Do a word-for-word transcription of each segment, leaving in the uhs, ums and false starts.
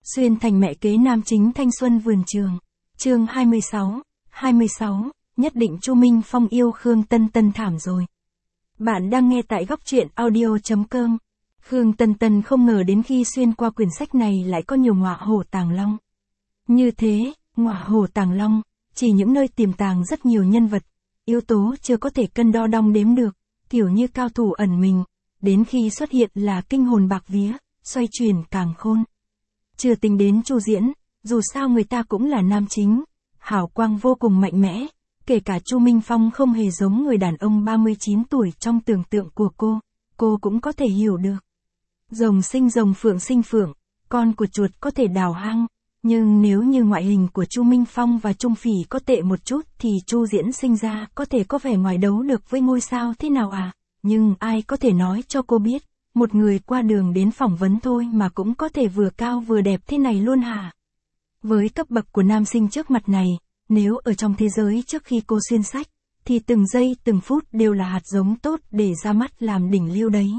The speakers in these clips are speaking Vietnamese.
Xuyên thành mẹ kế nam chính thanh xuân vườn trường. Chương hai mươi sáu, hai mươi sáu, nhất định Chu Minh Phong yêu Khương Tân Tân thảm rồi. Bạn đang nghe tại góc truyện audio chấm com. Khương Tân Tân không ngờ đến khi xuyên qua quyển sách này lại có nhiều ngọa hổ tàng long. Như thế, ngọa hổ tàng long, chỉ những nơi tiềm tàng rất nhiều nhân vật, yếu tố chưa có thể cân đo đong đếm được, kiểu như cao thủ ẩn mình, đến khi xuất hiện là kinh hồn bạc vía, xoay chuyển càng khôn. Chưa tính đến Chu Diễn, dù sao người ta cũng là nam chính, hào quang vô cùng mạnh mẽ, kể cả Chu Minh Phong không hề giống người đàn ông ba mươi chín tuổi trong tưởng tượng của cô, cô cũng có thể hiểu được. Rồng sinh rồng, phượng sinh phượng, con của chuột có thể đào hang, nhưng nếu như ngoại hình của Chu Minh Phong và Trung Phỉ có tệ một chút thì Chu Diễn sinh ra có thể có vẻ ngoài đấu được với ngôi sao thế nào à, nhưng ai có thể nói cho cô biết, một người qua đường đến phỏng vấn thôi mà cũng có thể vừa cao vừa đẹp thế này luôn hả? Với cấp bậc của nam sinh trước mặt này, nếu ở trong thế giới trước khi cô xuyên sách, thì từng giây từng phút đều là hạt giống tốt để ra mắt làm đỉnh lưu đấy.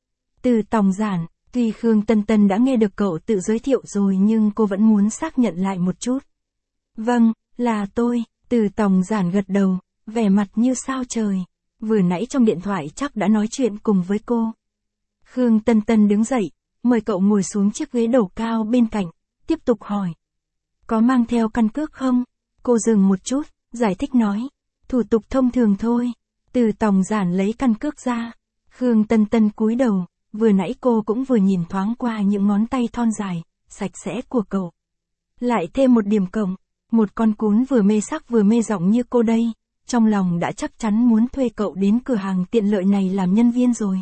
Từ Tòng Giản, tuy Khương Tân Tân đã nghe được cậu tự giới thiệu rồi nhưng cô vẫn muốn xác nhận lại một chút. Vâng, là tôi, Từ Tòng Giản gật đầu, vẻ mặt như sao trời, vừa nãy trong điện thoại chắc đã nói chuyện cùng với cô. Khương Tân Tân đứng dậy, mời cậu ngồi xuống chiếc ghế đầu cao bên cạnh, tiếp tục hỏi. Có mang theo căn cước không? Cô dừng một chút, giải thích nói. Thủ tục thông thường thôi. Từ Tòng Giản lấy căn cước ra. Khương Tân Tân cúi đầu, vừa nãy cô cũng vừa nhìn thoáng qua những ngón tay thon dài, sạch sẽ của cậu. Lại thêm một điểm cộng, một con cún vừa mê sắc vừa mê giọng như cô đây, trong lòng đã chắc chắn muốn thuê cậu đến cửa hàng tiện lợi này làm nhân viên rồi.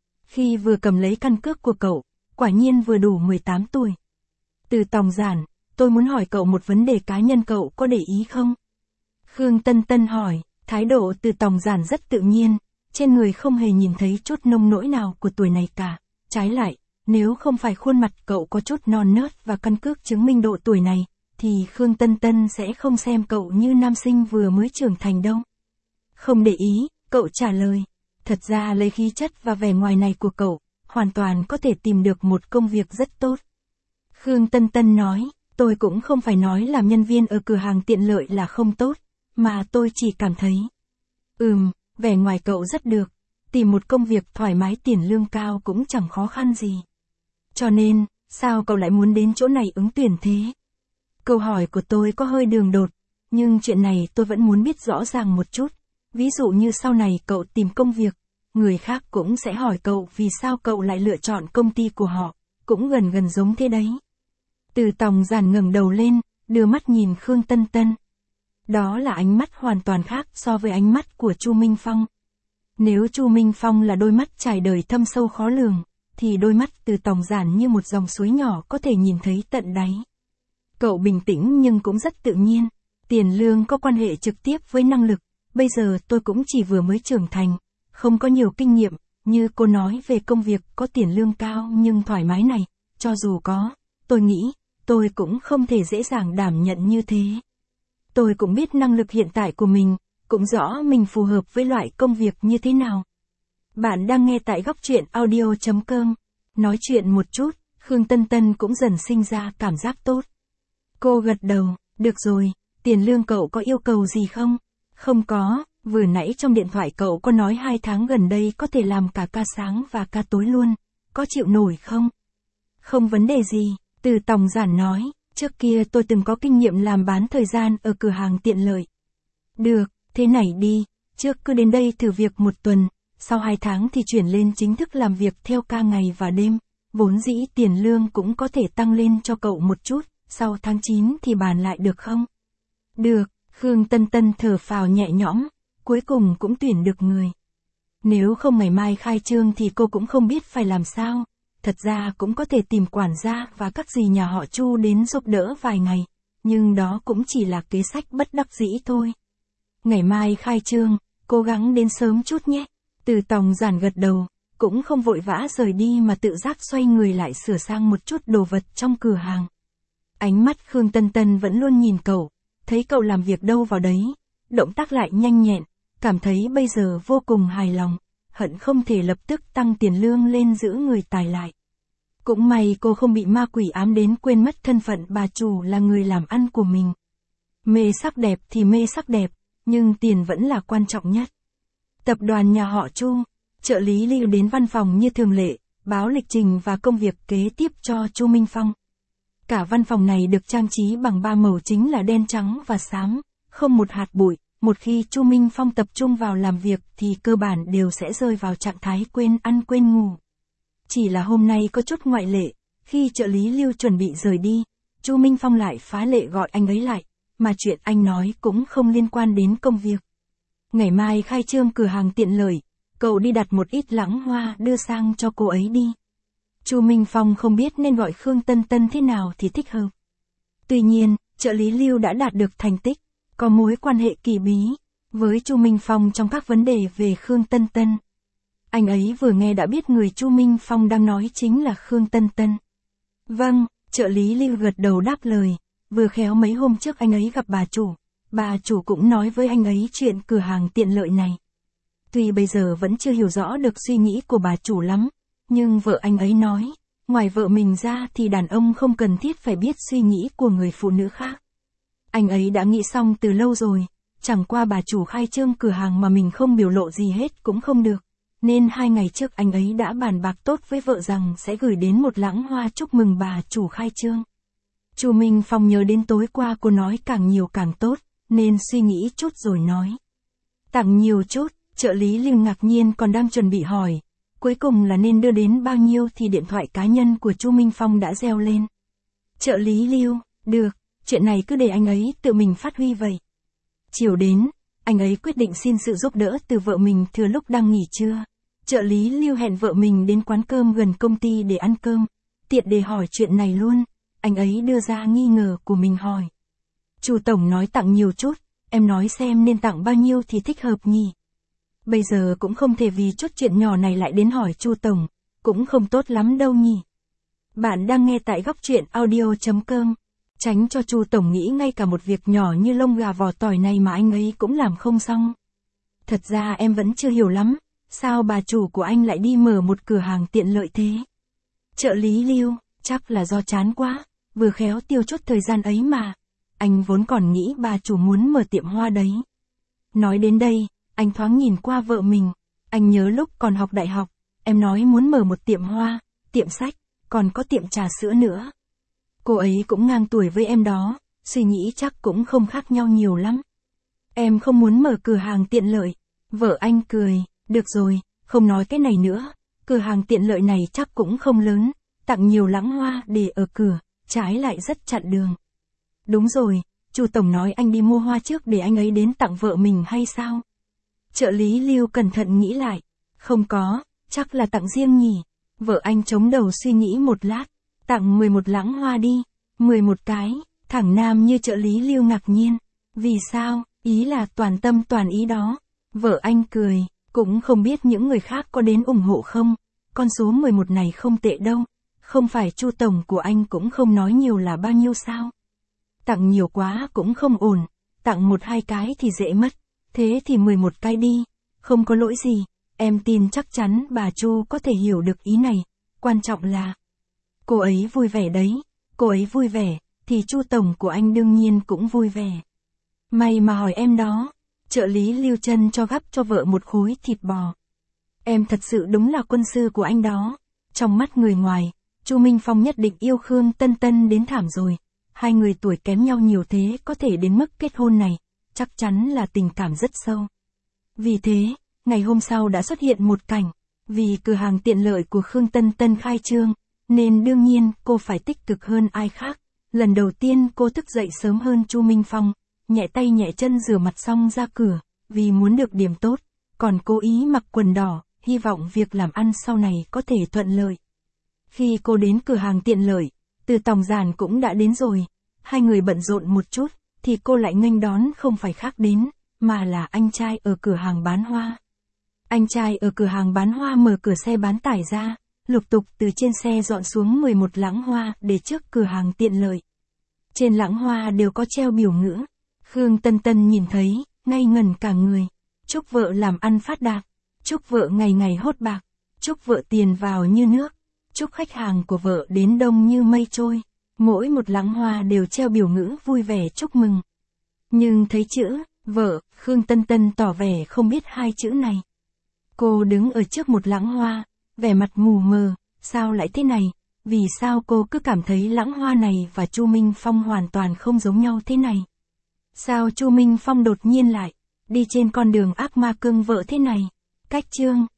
Khi vừa cầm lấy căn cước của cậu, quả nhiên vừa đủ mười tám tuổi. Từ Tòng Giản, tôi muốn hỏi cậu một vấn đề cá nhân, cậu có để ý không? Khương Tân Tân hỏi, thái độ Từ Tòng Giản rất tự nhiên, trên người không hề nhìn thấy chút nông nỗi nào của tuổi này cả. Trái lại, nếu không phải khuôn mặt cậu có chút non nớt và căn cước chứng minh độ tuổi này, thì Khương Tân Tân sẽ không xem cậu như nam sinh vừa mới trưởng thành đâu. Không để ý, cậu trả lời. Thật ra lấy khí chất và vẻ ngoài này của cậu, hoàn toàn có thể tìm được một công việc rất tốt. Khương Tân Tân nói, tôi cũng không phải nói làm nhân viên ở cửa hàng tiện lợi là không tốt, mà tôi chỉ cảm thấy. Ừm, vẻ ngoài cậu rất được, tìm một công việc thoải mái tiền lương cao cũng chẳng khó khăn gì. Cho nên, sao cậu lại muốn đến chỗ này ứng tuyển thế? Câu hỏi của tôi có hơi đường đột, nhưng chuyện này tôi vẫn muốn biết rõ ràng một chút. Ví dụ như sau này cậu tìm công việc, người khác cũng sẽ hỏi cậu vì sao cậu lại lựa chọn công ty của họ, cũng gần gần giống thế đấy. Từ Tòng Giản ngẩng đầu lên, đưa mắt nhìn Khương Tân Tân. Đó là ánh mắt hoàn toàn khác so với ánh mắt của Chu Minh Phong. Nếu Chu Minh Phong là đôi mắt trải đời thâm sâu khó lường, thì đôi mắt Từ Tòng Giản như một dòng suối nhỏ có thể nhìn thấy tận đáy. Cậu bình tĩnh nhưng cũng rất tự nhiên, tiền lương có quan hệ trực tiếp với năng lực. Bây giờ tôi cũng chỉ vừa mới trưởng thành, không có nhiều kinh nghiệm, như cô nói về công việc có tiền lương cao nhưng thoải mái này, cho dù có, tôi nghĩ, tôi cũng không thể dễ dàng đảm nhận như thế. Tôi cũng biết năng lực hiện tại của mình, cũng rõ mình phù hợp với loại công việc như thế nào. Bạn đang nghe tại góc truyện audio chấm com, nói chuyện một chút, Khương Tân Tân cũng dần sinh ra cảm giác tốt. Cô gật đầu, được rồi, tiền lương cậu có yêu cầu gì không? Không có, vừa nãy trong điện thoại cậu có nói hai tháng gần đây có thể làm cả ca sáng và ca tối luôn, có chịu nổi không? Không vấn đề gì, Từ Tòng Giản nói, trước kia tôi từng có kinh nghiệm làm bán thời gian ở cửa hàng tiện lợi. Được, thế này đi, trước cứ đến đây thử việc một tuần, sau hai tháng thì chuyển lên chính thức làm việc theo ca ngày và đêm, vốn dĩ tiền lương cũng có thể tăng lên cho cậu một chút, sau tháng chín thì bàn lại được không? Được. Khương Tân Tân thở phào nhẹ nhõm, cuối cùng cũng tuyển được người. Nếu không ngày mai khai trương thì cô cũng không biết phải làm sao, thật ra cũng có thể tìm quản gia và các dì nhà họ Chu đến giúp đỡ vài ngày, nhưng đó cũng chỉ là kế sách bất đắc dĩ thôi. Ngày mai khai trương, cố gắng đến sớm chút nhé. Từ Tòng Giản gật đầu, cũng không vội vã rời đi mà tự giác xoay người lại sửa sang một chút đồ vật trong cửa hàng. Ánh mắt Khương Tân Tân vẫn luôn nhìn cậu. Thấy cậu làm việc đâu vào đấy, động tác lại nhanh nhẹn, cảm thấy bây giờ vô cùng hài lòng, hận không thể lập tức tăng tiền lương lên giữ người tài lại. Cũng may cô không bị ma quỷ ám đến quên mất thân phận bà chủ là người làm ăn của mình. Mê sắc đẹp thì mê sắc đẹp, nhưng tiền vẫn là quan trọng nhất. Tập đoàn nhà họ Chu, trợ lý Lưu đến văn phòng như thường lệ, báo lịch trình và công việc kế tiếp cho Chu Minh Phong. Cả văn phòng này được trang trí bằng ba màu chính là đen trắng và xám, không một hạt bụi. Một khi Chu Minh Phong tập trung vào làm việc thì cơ bản đều sẽ rơi vào trạng thái quên ăn quên ngủ. Chỉ là hôm nay có chút ngoại lệ, khi trợ lý Lưu chuẩn bị rời đi, Chu Minh Phong lại phá lệ gọi anh ấy lại, mà chuyện anh nói cũng không liên quan đến công việc. Ngày mai khai trương cửa hàng tiện lợi, cậu đi đặt một ít lẵng hoa đưa sang cho cô ấy đi. Chu Minh Phong không biết nên gọi Khương Tân Tân thế nào thì thích hợp. Tuy nhiên, trợ lý Lưu đã đạt được thành tích, có mối quan hệ kỳ bí với Chu Minh Phong trong các vấn đề về Khương Tân Tân. Anh ấy vừa nghe đã biết người Chu Minh Phong đang nói chính là Khương Tân Tân. Vâng, trợ lý Lưu gật đầu đáp lời, vừa khéo mấy hôm trước anh ấy gặp bà chủ, bà chủ cũng nói với anh ấy chuyện cửa hàng tiện lợi này. Tuy bây giờ vẫn chưa hiểu rõ được suy nghĩ của bà chủ lắm, nhưng vợ anh ấy nói, ngoài vợ mình ra thì đàn ông không cần thiết phải biết suy nghĩ của người phụ nữ khác. Anh ấy đã nghĩ xong từ lâu rồi, chẳng qua bà chủ khai trương cửa hàng mà mình không biểu lộ gì hết cũng không được, nên hai ngày trước anh ấy đã bàn bạc tốt với vợ rằng sẽ gửi đến một lẵng hoa chúc mừng bà chủ khai trương. Chu Minh Phong nhớ đến tối qua cô nói càng nhiều càng tốt, nên suy nghĩ chút rồi nói. Tặng nhiều chút, trợ lý Lưu ngạc nhiên còn đang chuẩn bị hỏi, cuối cùng là nên đưa đến bao nhiêu thì điện thoại cá nhân của Chu Minh Phong đã reo lên. Trợ lý Lưu, được, chuyện này cứ để anh ấy tự mình phát huy vậy. Chiều đến, anh ấy quyết định xin sự giúp đỡ từ vợ mình thừa lúc đang nghỉ trưa. Trợ lý Lưu hẹn vợ mình đến quán cơm gần công ty để ăn cơm, tiện để hỏi chuyện này luôn. Anh ấy đưa ra nghi ngờ của mình hỏi. Chu tổng nói tặng nhiều chút, em nói xem nên tặng bao nhiêu thì thích hợp nhỉ? Bây giờ cũng không thể vì chút chuyện nhỏ này lại đến hỏi Chu tổng, cũng không tốt lắm đâu nhỉ. Bạn đang nghe tại góc truyện audio chấm com. Tránh cho Chu tổng nghĩ ngay cả một việc nhỏ như lông gà vỏ tỏi này mà anh ấy cũng làm không xong. Thật ra em vẫn chưa hiểu lắm, sao bà chủ của anh lại đi mở một cửa hàng tiện lợi thế? Trợ lý Lưu, chắc là do chán quá, vừa khéo tiêu chút thời gian ấy mà. Anh vốn còn nghĩ bà chủ muốn mở tiệm hoa đấy. Nói đến đây, anh thoáng nhìn qua vợ mình. Anh nhớ lúc còn học đại học, em nói muốn mở một tiệm hoa, tiệm sách, còn có tiệm trà sữa nữa. Cô ấy cũng ngang tuổi với em đó, suy nghĩ chắc cũng không khác nhau nhiều lắm. Em không muốn mở cửa hàng tiện lợi. Vợ anh cười, được rồi, không nói cái này nữa. Cửa hàng tiện lợi này chắc cũng không lớn, tặng nhiều lẵng hoa để ở cửa, trái lại rất chặn đường. Đúng rồi, Chu tổng nói anh đi mua hoa trước để anh ấy đến tặng vợ mình hay sao? Trợ lý Lưu cẩn thận nghĩ lại, không có, chắc là tặng riêng nhỉ. Vợ anh chống đầu suy nghĩ một lát, tặng mười một lẵng hoa đi, mười một cái, thẳng nam như trợ lý Lưu ngạc nhiên. Vì sao, ý là toàn tâm toàn ý đó. Vợ anh cười, cũng không biết những người khác có đến ủng hộ không, con số mười một này không tệ đâu, không phải Chu tổng của anh cũng không nói nhiều là bao nhiêu sao. Tặng nhiều quá cũng không ổn, tặng một hai cái thì dễ mất, thế thì mười một cái đi, không có lỗi gì, em tin chắc chắn bà Chu có thể hiểu được ý này, quan trọng là cô ấy vui vẻ đấy, cô ấy vui vẻ, thì Chu tổng của anh đương nhiên cũng vui vẻ. May mà hỏi em đó, trợ lý Lưu chân cho gắp cho vợ một khối thịt bò. Em thật sự đúng là quân sư của anh đó. Trong mắt người ngoài, Chu Minh Phong nhất định yêu Khương Tân Tân đến thảm rồi. Hai người tuổi kém nhau nhiều thế có thể đến mức kết hôn này, chắc chắn là tình cảm rất sâu. Vì thế, ngày hôm sau đã xuất hiện một cảnh, vì cửa hàng tiện lợi của Khương Tân Tân khai trương, nên đương nhiên cô phải tích cực hơn ai khác. Lần đầu tiên cô thức dậy sớm hơn Chu Minh Phong, nhẹ tay nhẹ chân rửa mặt xong ra cửa, vì muốn được điểm tốt, còn cố ý mặc quần đỏ, hy vọng việc làm ăn sau này có thể thuận lợi. Khi cô đến cửa hàng tiện lợi, Từ Tòng Giản cũng đã đến rồi, hai người bận rộn một chút, thì cô lại nghênh đón không phải khác đến, mà là anh trai ở cửa hàng bán hoa. Anh trai ở cửa hàng bán hoa mở cửa xe bán tải ra, lục tục từ trên xe dọn xuống mười một lẵng hoa để trước cửa hàng tiện lợi. Trên lẵng hoa đều có treo biểu ngữ. Khương Tân Tân nhìn thấy, ngây ngẩn cả người. Chúc vợ làm ăn phát đạt, chúc vợ ngày ngày hốt bạc, chúc vợ tiền vào như nước, chúc khách hàng của vợ đến đông như mây trôi. Mỗi một lẵng hoa đều treo biểu ngữ vui vẻ chúc mừng. Nhưng thấy chữ, vợ, Khương Tân Tân tỏ vẻ không biết hai chữ này. Cô đứng ở trước một lẵng hoa, vẻ mặt mù mờ, sao lại thế này? Vì sao cô cứ cảm thấy lẵng hoa này và Chu Minh Phong hoàn toàn không giống nhau thế này? Sao Chu Minh Phong đột nhiên lại đi trên con đường ác ma cưng vợ thế này? Cách chương